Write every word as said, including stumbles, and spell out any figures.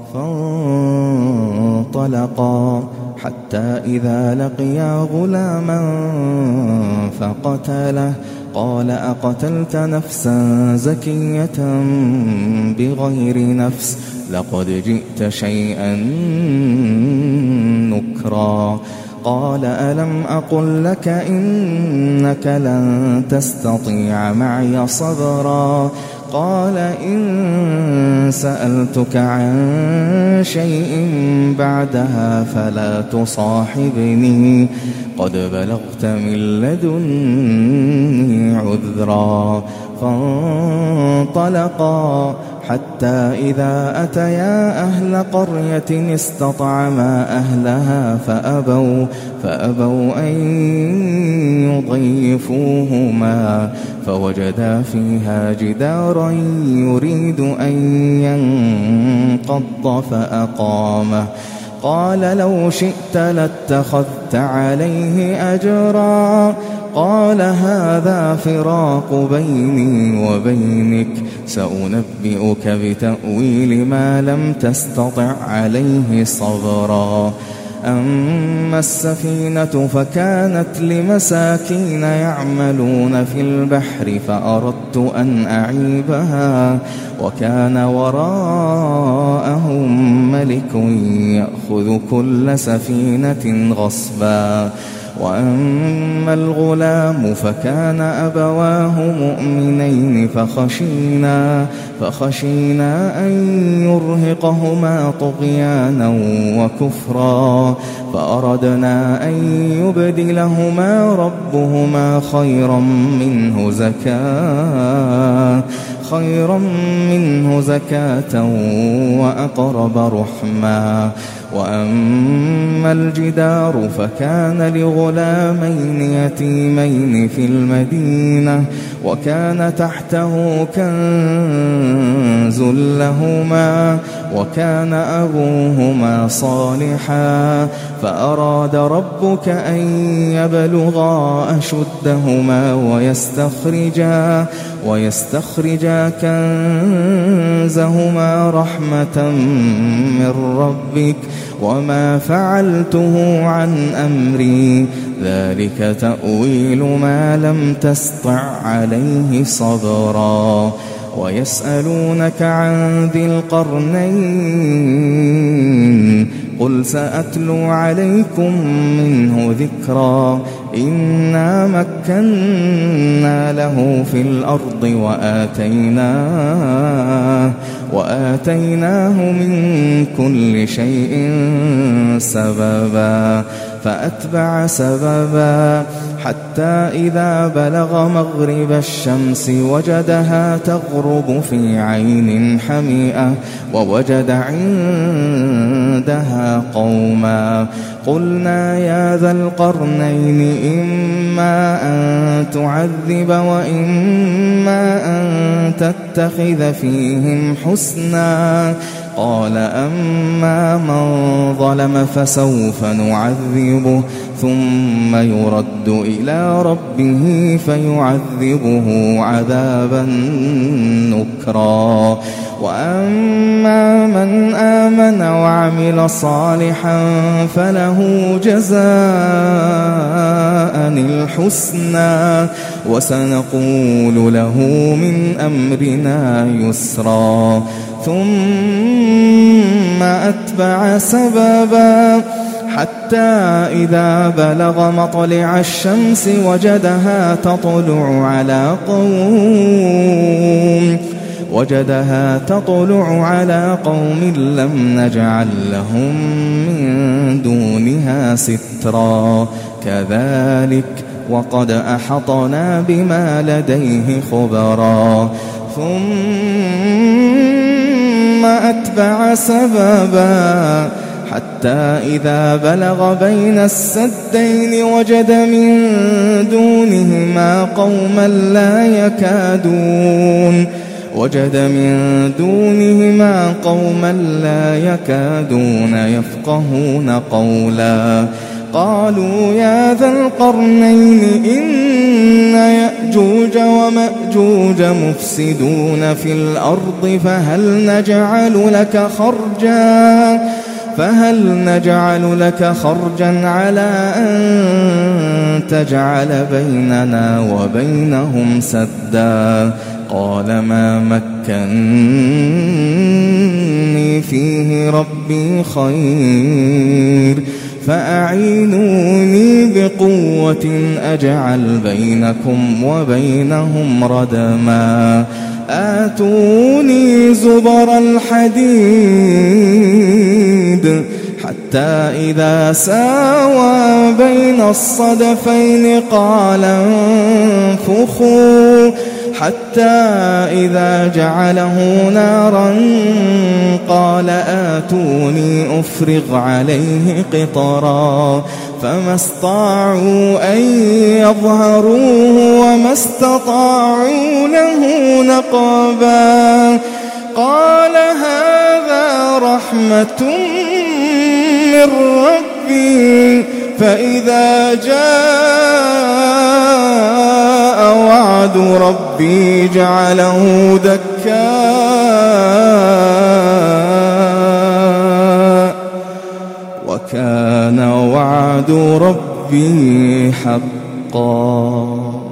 فانطلقا حتى إذا لقيا غلاما فقتله قال أقتلت نفسا زكية بغير نفس لقد جئت شيئا نكرا قال ألم أقل لك إنك لن تستطيع معي صبرا قال إن سألتك عن شيء بعدها فلا تصاحبني قد بلغت من لدني عذرا فانطلقا حتى إذا أتيا أهل قرية استطعما أهلها فأبوا, فأبوا أن يضيفوهما فوجدا فيها جدارا يريد أن ينقض فأقامه قال لو شئت لاتخذت عليه أجرا قال هذا فراق بيني وبينك سأنبئك بتأويل ما لم تستطع عليه صبرا أما السفينة فكانت لمساكين يعملون في البحر فأردت أن أعيبها وكان وراءهم ملك يأخذ كل سفينة غصبا وأما الغلام فكان أبواه مؤمنين فخشينا, فخشينا أن يرهقهما طغيانا وكفرا فأردنا أن يبدلهما ربهما خيرا منه زكاة خيرا منه زكاة وأقرب رحما وأما الجدار فكان لغلامين يتيمين في المدينة وكان تحته كنز لهما وكان أبوهما صالحا فأراد ربك أن يبلغا أشدهما ويستخرجا, ويستخرجا كنزهما رحمة من ربك وما فعلته عن أمري ذلك تأويل ما لم تسطع عليه صبرا ويسألونك عن ذي القرنين قل سأتلو عليكم منه ذكرا إنا مكنا له في الأرض وآتيناه, وآتيناه من كل شيء سببا فأتبع سببا حتى إذا بلغ مغرب الشمس وجدها تغرب في عين حمئة ووجد عندها قوما قلنا يا ذا القرنين إما أن تعذب وإما أن تتخذ فيهم حسنا قال أما من ظلم فسوف نعذبه ثم يرد إلى ربه فيعذبه عذابا نكرا وأما من آمن وعمل صالحا فله جزاء الحسنى وسنقول له من أمرنا يسرا ثم أتبع سببا حتى إذا بلغ مطلع الشمس وجدها تطلع على قوم وجدها تطلع على قوم لم نجعل لهم من دونها سترا كذلك وقد أحطنا بما لديه خبرا ثم أتبع سببا حتى إذا بلغ بين السدين وجد من دونهما قوما لا يكادون وجد من دونهما قوما لا يكادون يفقهون قولا قالوا يا ذا القرنين إن يأجوج ومأجوج مفسدون في الأرض فهل نجعل لك خرجا فهل نجعل لك خرجا على أن تجعل بيننا وبينهم سدا قال ما مكنني فيه ربي خير فأعينوني بقوة أجعل بينكم وبينهم ردما آتوني زبر الحديد حتى إذا ساوى بين الصدفين قال انفخوا حتى إذا جعله نارا قال آتوني أفرغ عليه قطرا فما استطاعوا أن يظهروه وما استطاعوا له نقبا قال هذا رحمة من ربي فإذا جاء وعد ربي جعله دكا وكان وعد ربي حقا.